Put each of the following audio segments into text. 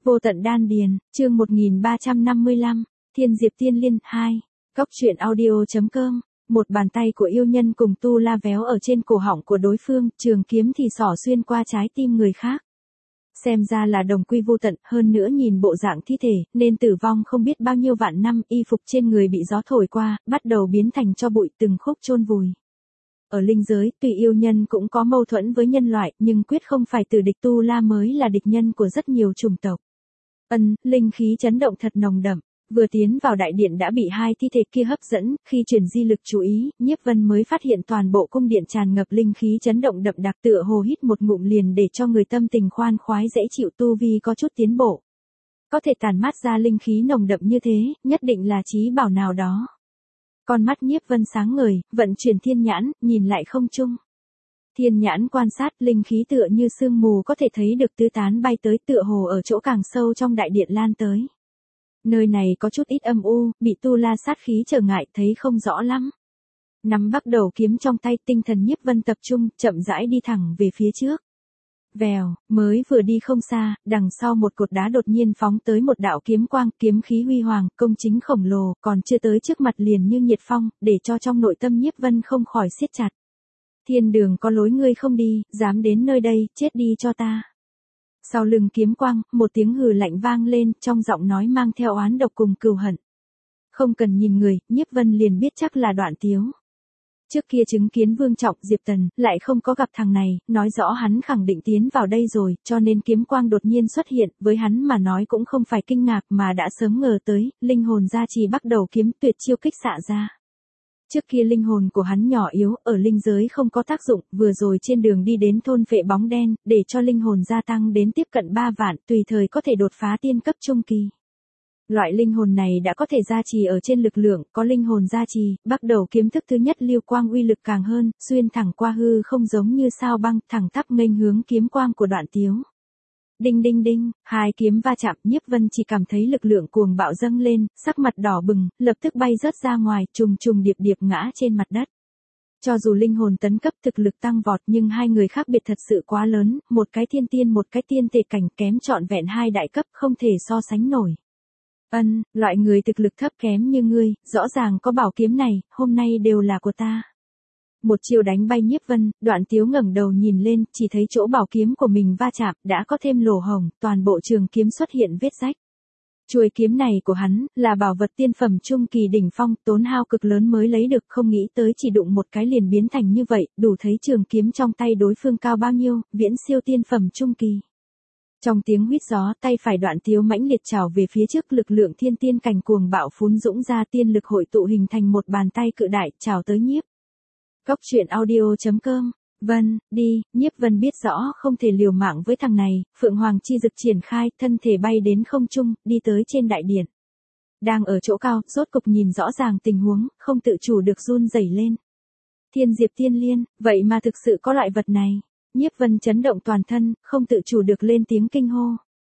Vô tận đan điền, chương 1355, Thiên Diệp Tiên Liên 2, Cốc truyện audio.com. Một bàn tay của yêu nhân cùng tu la véo ở trên cổ họng của đối phương, trường kiếm thì xỏ xuyên qua trái tim người khác. Xem ra là đồng quy vô tận, hơn nữa nhìn bộ dạng thi thể, nên tử vong không biết bao nhiêu vạn năm, y phục trên người bị gió thổi qua, bắt đầu biến thành tro bụi từng khúc chôn vùi. Ở linh giới, tuy yêu nhân cũng có mâu thuẫn với nhân loại, nhưng quyết không phải tử địch, tu la mới là địch nhân của rất nhiều chủng tộc. Linh khí chấn động thật nồng đậm. Vừa tiến vào đại điện đã bị hai thi thể kia hấp dẫn, khi chuyển di lực chú ý, Nhiếp Vân mới phát hiện toàn bộ cung điện tràn ngập linh khí chấn động đậm đặc, tựa hồ hít một ngụm liền để cho người tâm tình khoan khoái dễ chịu, tu vi có chút tiến bộ. Có thể tản mát ra linh khí nồng đậm như thế, nhất định là chí bảo nào đó. Con mắt Nhiếp Vân sáng ngời, vận chuyển thiên nhãn, nhìn lại không trung. Thiên nhãn quan sát, linh khí tựa như sương mù có thể thấy được tứ tán bay tới, tựa hồ ở chỗ càng sâu trong đại điện lan tới. Nơi này có chút ít âm u, bị tu la sát khí trở ngại, thấy không rõ lắm. Nắm bắt đầu kiếm trong tay, tinh thần Nhiếp Vân tập trung, chậm rãi đi thẳng về phía trước. Vèo, mới vừa đi không xa, đằng sau một cột đá đột nhiên phóng tới một đạo kiếm quang, kiếm khí huy hoàng, công chính khổng lồ, còn chưa tới trước mặt liền như nhiệt phong, để cho trong nội tâm Nhiếp Vân không khỏi siết chặt. Thiên đường có lối ngươi không đi, dám đến nơi đây, chết đi cho ta. Sau lưng kiếm quang, một tiếng hừ lạnh vang lên, trong giọng nói mang theo oán độc cùng cừu hận. Không cần nhìn người, Nhiếp Vân liền biết chắc là Đoạn Tiếu. Trước kia chứng kiến Vương Trọng, Diệp Tần, lại không có gặp thằng này, nói rõ hắn khẳng định tiến vào đây rồi, cho nên kiếm quang đột nhiên xuất hiện, với hắn mà nói cũng không phải kinh ngạc mà đã sớm ngờ tới, linh hồn gia trì bắt đầu kiếm tuyệt chiêu kích xạ ra. Trước kia linh hồn của hắn nhỏ yếu, ở linh giới không có tác dụng, vừa rồi trên đường đi đến thôn phệ bóng đen, để cho linh hồn gia tăng đến tiếp cận 3 vạn, tùy thời có thể đột phá tiên cấp trung kỳ. Loại linh hồn này đã có thể gia trì ở trên lực lượng, có linh hồn gia trì, bắt đầu kiếm thức thứ nhất lưu quang uy lực càng hơn, xuyên thẳng qua hư không giống như sao băng, thẳng tắp nghênh hướng kiếm quang của Đoạn Tiếu. Đinh đinh đinh, hai kiếm va chạm, Nhiếp Vân chỉ cảm thấy lực lượng cuồng bạo dâng lên, sắc mặt đỏ bừng, lập tức bay rớt ra ngoài, trùng trùng điệp điệp ngã trên mặt đất. Cho dù linh hồn tấn cấp thực lực tăng vọt nhưng hai người khác biệt thật sự quá lớn, một cái thiên tiên một cái tiên tề cảnh, kém trọn vẹn hai đại cấp, không thể so sánh nổi. Loại người thực lực thấp kém như ngươi, rõ ràng có bảo kiếm này, hôm nay đều là của ta. Một chiêu đánh bay Nhiếp Vân, Đoạn Tiếu ngẩng đầu nhìn lên, chỉ thấy chỗ bảo kiếm của mình va chạm, đã có thêm lỗ hổng, toàn bộ trường kiếm xuất hiện vết rách. Chuôi kiếm này của hắn, là bảo vật tiên phẩm trung kỳ đỉnh phong, tốn hao cực lớn mới lấy được, không nghĩ tới chỉ đụng một cái liền biến thành như vậy, đủ thấy trường kiếm trong tay đối phương cao bao nhiêu, viễn siêu tiên phẩm trung kỳ. Trong tiếng huýt gió, tay phải Đoạn Tiếu mãnh liệt trảo về phía trước, lực lượng thiên tiên cảnh cuồng bạo phún dũng ra, tiên lực hội tụ hình thành một bàn tay cự đại, trảo tới Nhiếp. Cốc truyện audio.com. Vân, đi, Nhiếp Vân biết rõ không thể liều mạng với thằng này, Phượng Hoàng chi dực triển khai, thân thể bay đến không trung, đi tới trên đại điện. Đang ở chỗ cao, rốt cục nhìn rõ ràng tình huống, không tự chủ được run rẩy lên. Thiên Diệp Tiên Liên, vậy mà thực sự có loại vật này. Nhiếp Vân chấn động toàn thân, không tự chủ được lên tiếng kinh hô.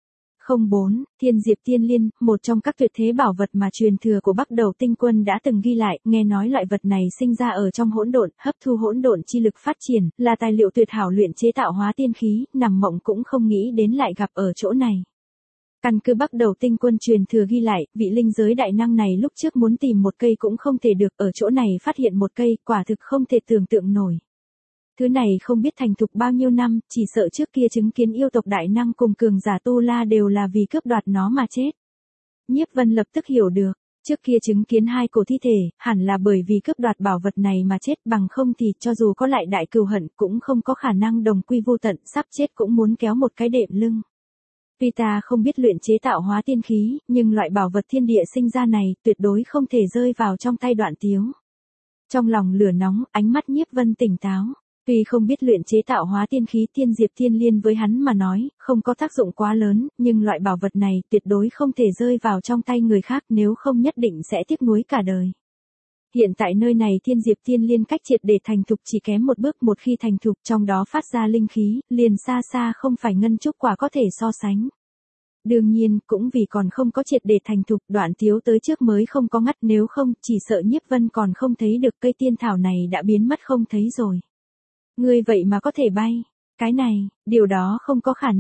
04, Thiên Diệp Tiên Liên, một trong các tuyệt thế bảo vật mà truyền thừa của Bắc Đầu Tinh Quân đã từng ghi lại, nghe nói loại vật này sinh ra ở trong hỗn độn, hấp thu hỗn độn chi lực phát triển, là tài liệu tuyệt hảo luyện chế tạo hóa tiên khí, nằm mộng cũng không nghĩ đến lại gặp ở chỗ này. Căn cứ Bắc Đầu Tinh Quân truyền thừa ghi lại, vị linh giới đại năng này lúc trước muốn tìm một cây cũng không thể được, ở chỗ này phát hiện một cây, quả thực không thể tưởng tượng nổi. Thứ này không biết thành thục bao nhiêu năm, chỉ sợ trước kia chứng kiến yêu tộc đại năng cùng cường giả tu la đều là vì cướp đoạt nó mà chết. Nhiếp Vân lập tức hiểu được, trước kia chứng kiến hai cổ thi thể, hẳn là bởi vì cướp đoạt bảo vật này mà chết, bằng không thì cho dù có lại đại cừu hận cũng không có khả năng đồng quy vô tận, sắp chết cũng muốn kéo một cái đệm lưng. Tuy ta không biết luyện chế tạo hóa tiên khí, nhưng loại bảo vật thiên địa sinh ra này tuyệt đối không thể rơi vào trong tay Đoạn Tiếu. Trong lòng lửa nóng, ánh mắt Nhiếp Vân tỉnh táo. Tuy không biết luyện chế tạo hóa tiên khí, Thiên Diệp Tiên Liên với hắn mà nói, không có tác dụng quá lớn, nhưng loại bảo vật này tuyệt đối không thể rơi vào trong tay người khác, nếu không nhất định sẽ tiếc nuối cả đời. Hiện tại nơi này Thiên Diệp Tiên Liên cách triệt để thành thục chỉ kém một bước, một khi thành thục trong đó phát ra linh khí, liền xa xa không phải ngân trúc quả có thể so sánh. Đương nhiên, cũng vì còn không có triệt để thành thục, Đoạn Tiếu tới trước mới không có ngắt, nếu không, chỉ sợ Nhiếp Vân còn không thấy được cây tiên thảo này đã biến mất không thấy rồi. Ngươi vậy mà có thể bay, cái này, điều đó không có khả năng.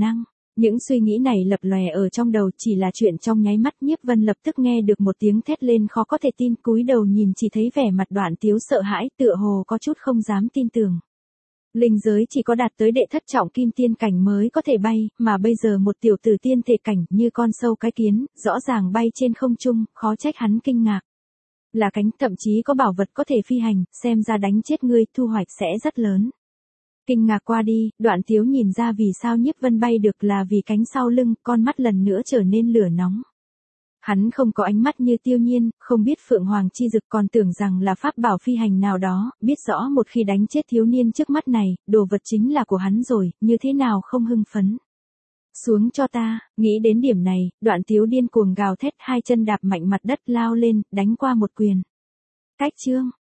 Những suy nghĩ này lập lòe ở trong đầu chỉ là chuyện trong nháy mắt. Nhiếp Vân lập tức nghe được một tiếng thét lên khó có thể tin, cúi đầu nhìn chỉ thấy vẻ mặt Đoạn Tiếu sợ hãi, tựa hồ có chút không dám tin tưởng. Linh giới chỉ có đạt tới đệ thất trọng kim tiên cảnh mới có thể bay, mà bây giờ một tiểu tử tiên thể cảnh như con sâu cái kiến, rõ ràng bay trên không trung, khó trách hắn kinh ngạc. Là cánh, thậm chí có bảo vật có thể phi hành, xem ra đánh chết ngươi, thu hoạch sẽ rất lớn. Kinh ngạc qua đi, Đoạn Tiếu nhìn ra vì sao Nhiếp Vân bay được là vì cánh sau lưng, con mắt lần nữa trở nên lửa nóng. Hắn không có ánh mắt như Tiêu Nhiên, không biết Phượng Hoàng chi dực, còn tưởng rằng là pháp bảo phi hành nào đó, biết rõ một khi đánh chết thiếu niên trước mắt này, đồ vật chính là của hắn rồi, như thế nào không hưng phấn. Xuống cho ta, nghĩ đến điểm này, Đoạn Tiếu điên cuồng gào thét, hai chân đạp mạnh mặt đất lao lên, đánh qua một quyền. Cách chương.